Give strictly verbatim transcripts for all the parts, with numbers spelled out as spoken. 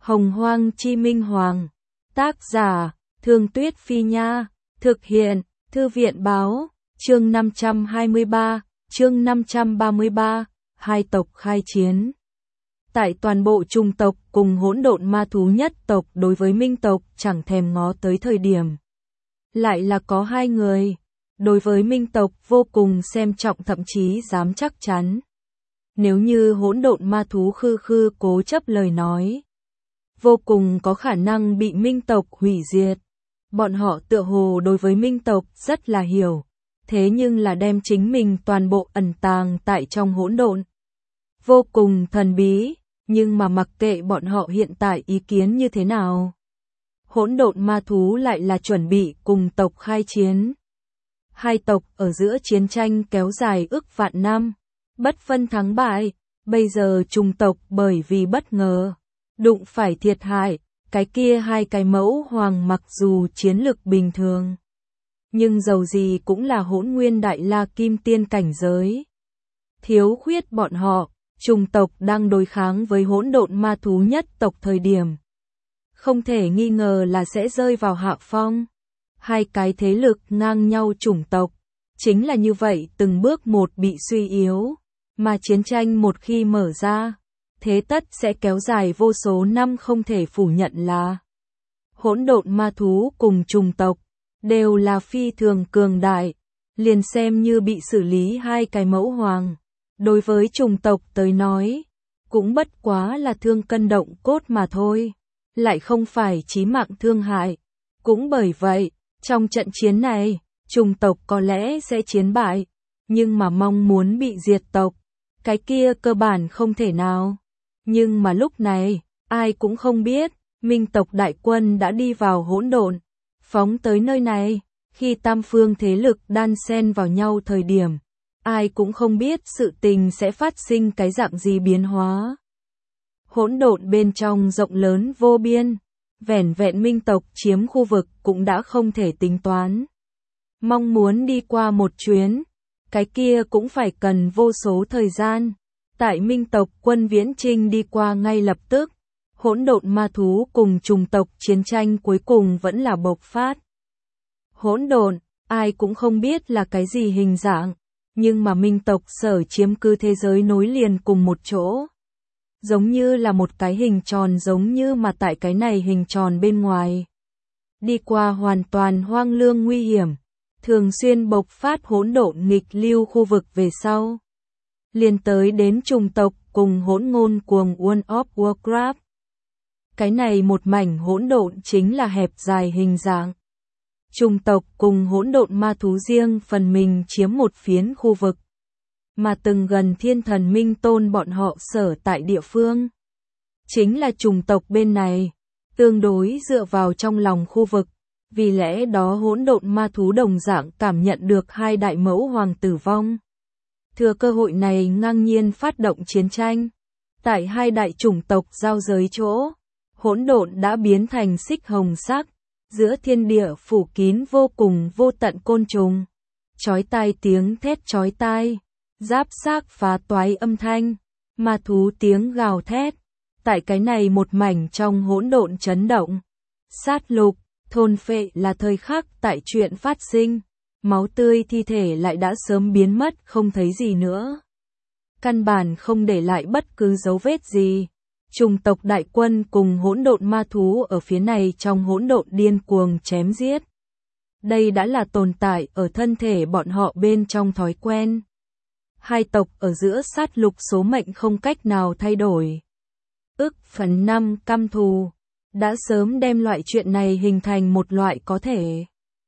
Hồng Hoang Chi Minh Hoàng. Tác giả, Thương Tuyết Phi Nha. Thực hiện, Thư viện Báo. Chương năm trăm hai mươi ba, chương năm trăm ba mươi ba, hai tộc khai chiến. Tại toàn bộ trùng tộc cùng hỗn độn ma thú nhất tộc đối với minh tộc chẳng thèm ngó tới thời điểm. Lại là có hai người, đối với minh tộc vô cùng xem trọng thậm chí dám chắc chắn. Nếu như hỗn độn ma thú khư khư cố chấp lời nói, vô cùng có khả năng bị minh tộc hủy diệt. Bọn họ tựa hồ đối với minh tộc rất là hiểu, thế nhưng là đem chính mình toàn bộ ẩn tàng tại trong hỗn độn. Vô cùng thần bí, nhưng mà mặc kệ bọn họ hiện tại ý kiến như thế nào. Hỗn độn ma thú lại là chuẩn bị cùng tộc khai chiến. Hai tộc ở giữa chiến tranh kéo dài ức vạn năm, bất phân thắng bại, bây giờ trùng tộc bởi vì bất ngờ, đụng phải thiệt hại, cái kia hai cái mẫu hoàng mặc dù chiến lực bình thường, nhưng dầu gì cũng là hỗn nguyên đại la kim tiên cảnh giới. Thiếu khuyết bọn họ, trùng tộc đang đối kháng với hỗn độn ma thú nhất tộc thời điểm. Không thể nghi ngờ là sẽ rơi vào hạ phong. Hai cái thế lực ngang nhau chủng tộc, chính là như vậy từng bước một bị suy yếu, mà chiến tranh một khi mở ra, thế tất sẽ kéo dài vô số năm. Không thể phủ nhận là hỗn độn ma thú cùng trùng tộc đều là phi thường cường đại, liền xem như bị xử lý hai cái mẫu hoàng, đối với trùng tộc tới nói, cũng bất quá là thương cân động cốt mà thôi, lại không phải chí mạng thương hại. Cũng bởi vậy, trong trận chiến này, trùng tộc có lẽ sẽ chiến bại, nhưng mà mong muốn bị diệt tộc, cái kia cơ bản không thể nào. Nhưng mà lúc này, ai cũng không biết, minh tộc đại quân đã đi vào hỗn độn, phóng tới nơi này, khi tam phương thế lực đan xen vào nhau thời điểm, ai cũng không biết sự tình sẽ phát sinh cái dạng gì biến hóa. Hỗn độn bên trong rộng lớn vô biên, vẻn vẹn minh tộc chiếm khu vực cũng đã không thể tính toán. Mong muốn đi qua một chuyến, cái kia cũng phải cần vô số thời gian. Tại minh tộc quân viễn trinh đi qua ngay lập tức, hỗn độn ma thú cùng trùng tộc chiến tranh cuối cùng vẫn là bộc phát. Hỗn độn, ai cũng không biết là cái gì hình dạng, nhưng mà minh tộc sở chiếm cứ thế giới nối liền cùng một chỗ. Giống như là một cái hình tròn, giống như mà tại cái này hình tròn bên ngoài. Đi qua hoàn toàn hoang lương nguy hiểm, thường xuyên bộc phát hỗn độn nghịch lưu khu vực về sau. Liền tới đến trùng tộc cùng hỗn ngôn cuồng World of Warcraft. Cái này một mảnh hỗn độn chính là hẹp dài hình dạng. Trùng tộc cùng hỗn độn ma thú riêng phần mình chiếm một phiến khu vực. Mà từng gần thiên thần minh tôn bọn họ sở tại địa phương. Chính là trùng tộc bên này, tương đối dựa vào trong lòng khu vực. Vì lẽ đó hỗn độn ma thú đồng dạng cảm nhận được hai đại mẫu hoàng tử vong. Thừa cơ hội này ngang nhiên phát động chiến tranh. Tại hai đại chủng tộc giao giới chỗ, hỗn độn đã biến thành xích hồng sắc, giữa thiên địa phủ kín vô cùng vô tận côn trùng. Chói tai tiếng thét chói tai, giáp xác phá toái âm thanh, ma thú tiếng gào thét. Tại cái này một mảnh trong hỗn độn chấn động, sát lục, thôn phệ là thời khắc tại chuyện phát sinh. Máu tươi thi thể lại đã sớm biến mất không thấy gì nữa. Căn bản không để lại bất cứ dấu vết gì. Trùng tộc đại quân cùng hỗn độn ma thú ở phía này trong hỗn độn điên cuồng chém giết. Đây đã là tồn tại ở thân thể bọn họ bên trong thói quen. Hai tộc ở giữa sát lục số mệnh không cách nào thay đổi. Ức phần năm căm thù, đã sớm đem loại chuyện này hình thành một loại có thể.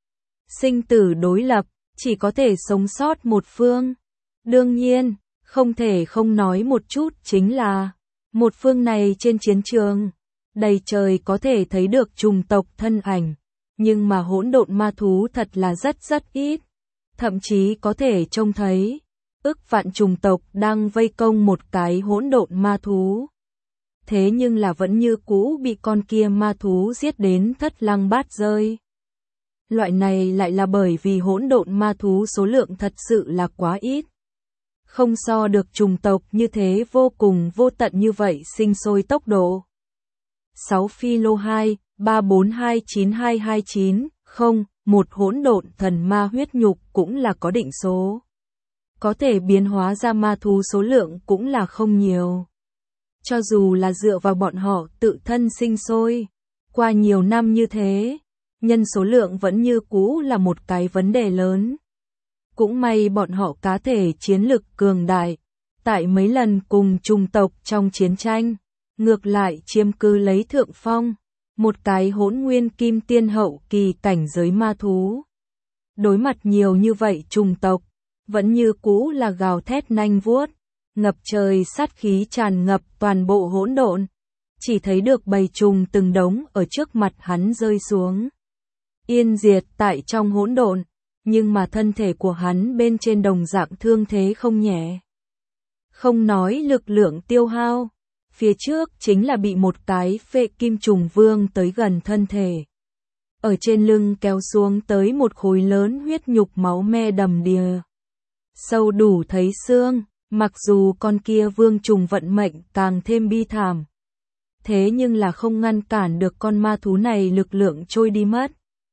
Sinh tử đối lập, chỉ có thể sống sót một phương. Đương nhiên, không thể không nói một chút chính là, một phương này trên chiến trường, đầy trời có thể thấy được trùng tộc thân ảnh, nhưng mà hỗn độn ma thú thật là rất rất ít. Thậm chí có thể trông thấy, ức vạn trùng tộc đang vây công một cái hỗn độn ma thú. Thế nhưng là vẫn như cũ bị con kia ma thú giết đến thất lăng bát rơi. Loại này lại là bởi vì hỗn độn ma thú số lượng thật sự là quá ít. Không so được trùng tộc như thế vô cùng vô tận như vậy sinh sôi tốc độ. sáu phi lô hai, ba bốn hai chín hai hai chín, không, một hỗn độn thần ma huyết nhục cũng là có định số. Có thể biến hóa ra ma thú số lượng cũng là không nhiều. Cho dù là dựa vào bọn họ tự thân sinh sôi, qua nhiều năm như thế, nhân số lượng vẫn như cũ là một cái vấn đề lớn. Cũng may bọn họ cá thể chiến lực cường đại, tại mấy lần cùng chủng tộc trong chiến tranh, ngược lại chiếm cứ lấy thượng phong, một cái hỗn nguyên kim tiên hậu kỳ cảnh giới ma thú. Đối mặt nhiều như vậy chủng tộc, vẫn như cũ là gào thét nanh vuốt, ngập trời sát khí tràn ngập toàn bộ hỗn độn, chỉ thấy được bầy trùng từng đống ở trước mặt hắn rơi xuống. Yên diệt tại trong hỗn độn, nhưng mà thân thể của hắn bên trên đồng dạng thương thế không nhẹ. Không nói lực lượng tiêu hao, phía trước chính là bị một cái phệ kim trùng vương tới gần thân thể. Ở trên lưng kéo xuống tới một khối lớn huyết nhục máu me đầm đìa. Sâu đủ thấy xương, mặc dù con kia vương trùng vận mệnh càng thêm bi thảm. Thế nhưng là không ngăn cản được con ma thú này lực lượng trôi đi mất.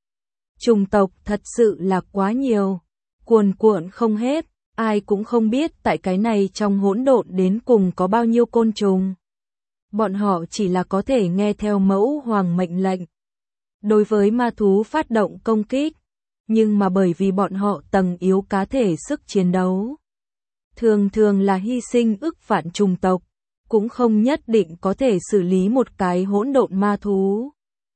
Trùng tộc thật sự là quá nhiều, cuồn cuộn không hết, ai cũng không biết tại cái này trong hỗn độn đến cùng có bao nhiêu côn trùng. Bọn họ chỉ là có thể nghe theo mẫu hoàng mệnh lệnh. Đối với ma thú phát động công kích, nhưng mà bởi vì bọn họ tầng yếu cá thể sức chiến đấu, thường thường là hy sinh ức vạn trùng tộc, cũng không nhất định có thể xử lý một cái hỗn độn ma thú.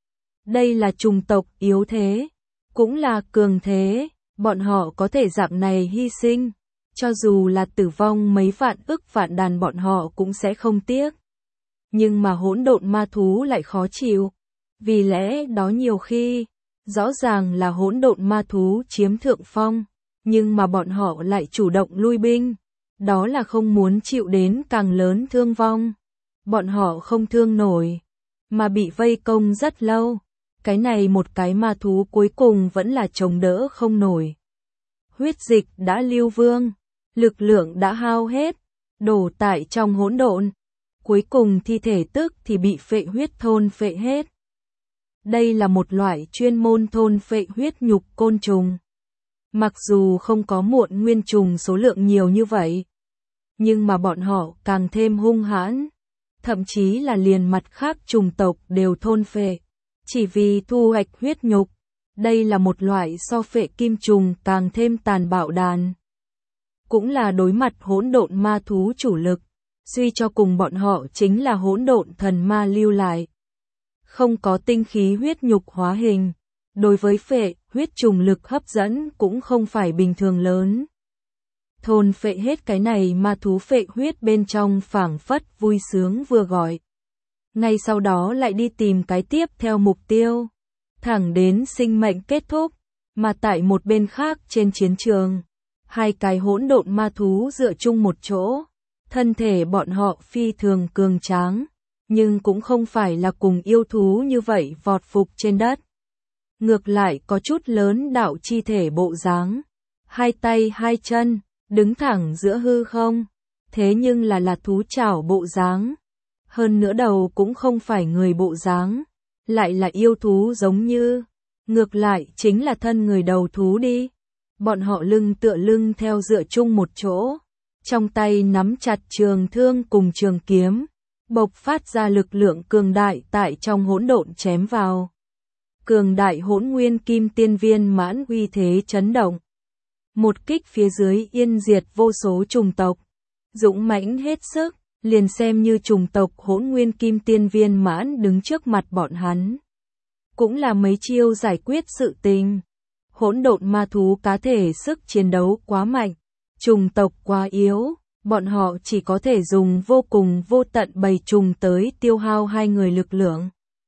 Đây là trùng tộc yếu thế, cũng là cường thế, bọn họ có thể dạng này hy sinh, cho dù là tử vong mấy vạn ức vạn đàn bọn họ cũng sẽ không tiếc. Nhưng mà hỗn độn ma thú lại khó chịu, vì lẽ đó nhiều khi, rõ ràng là hỗn độn ma thú chiếm thượng phong, nhưng mà bọn họ lại chủ động lui binh, đó là không muốn chịu đến càng lớn thương vong. Bọn họ không thương nổi, mà bị vây công rất lâu, cái này một cái ma thú cuối cùng vẫn là chống đỡ không nổi. Huyết dịch đã lưu vương, lực lượng đã hao hết, đổ tại trong hỗn độn, cuối cùng thi thể tức thì bị phệ huyết thôn phệ hết. Đây là một loại chuyên môn thôn phệ huyết nhục côn trùng. Mặc dù không có muộn nguyên trùng số lượng nhiều như vậy, nhưng mà bọn họ càng thêm hung hãn, thậm chí là liền mặt khác trùng tộc đều thôn phệ, chỉ vì thu hoạch huyết nhục. Đây là một loại so phệ kim trùng càng thêm tàn bạo đàn. Cũng là đối mặt hỗn độn ma thú chủ lực, suy cho cùng bọn họ chính là hỗn độn thần ma lưu lại. Không có tinh khí huyết nhục hóa hình, đối với phệ, huyết trùng lực hấp dẫn cũng không phải bình thường lớn. Thôn phệ hết cái này ma thú phệ huyết bên trong phảng phất vui sướng vừa gọi. Ngay sau đó lại đi tìm cái tiếp theo mục tiêu, thẳng đến sinh mệnh kết thúc, mà tại một bên khác trên chiến trường, hai cái hỗn độn ma thú dựa chung một chỗ, thân thể bọn họ phi thường cường tráng, nhưng cũng không phải là cùng yêu thú như vậy vọt phục trên đất. Ngược lại có chút lớn đạo chi thể bộ dáng, hai tay hai chân, đứng thẳng giữa hư không, thế nhưng là là thú chảo bộ dáng. Hơn nữa đầu cũng không phải người bộ dáng, lại là yêu thú giống như, ngược lại chính là thân người đầu thú đi. Bọn họ lưng tựa lưng theo dựa chung một chỗ, trong tay nắm chặt trường thương cùng trường kiếm, bộc phát ra lực lượng cường đại tại trong hỗn độn chém vào. Cường đại hỗn nguyên kim tiên viên mãn uy thế chấn động. Một kích phía dưới yên diệt vô số trùng tộc, dũng mãnh hết sức. Liền xem như trùng tộc hỗn nguyên kim tiên viên mãn đứng trước mặt bọn hắn, cũng là mấy chiêu giải quyết sự tình. Hỗn độn ma thú cá thể sức chiến đấu quá mạnh, trùng tộc quá yếu, bọn họ chỉ có thể dùng vô cùng vô tận bầy trùng tới tiêu hao hai người lực lượng.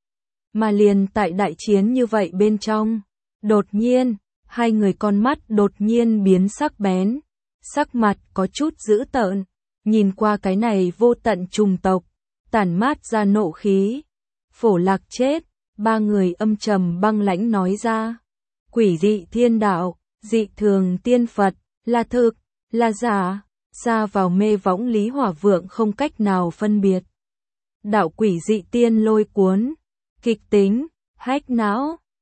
Mà liền tại đại chiến như vậy bên trong, đột nhiên, hai người con mắt đột nhiên biến sắc bén, sắc mặt có chút dữ tợn. Nhìn qua cái này vô tận trùng tộc, tản mát ra nộ khí. Phổ Lạc chết, ba người âm trầm băng lãnh nói ra. Quỷ dị thiên đạo, dị thường tiên Phật, là thực, là giả, ra vào mê võng Lý Hỏa Vượng không cách nào phân biệt. đạo quỷ dị tiên lôi cuốn, kịch tính, hack não.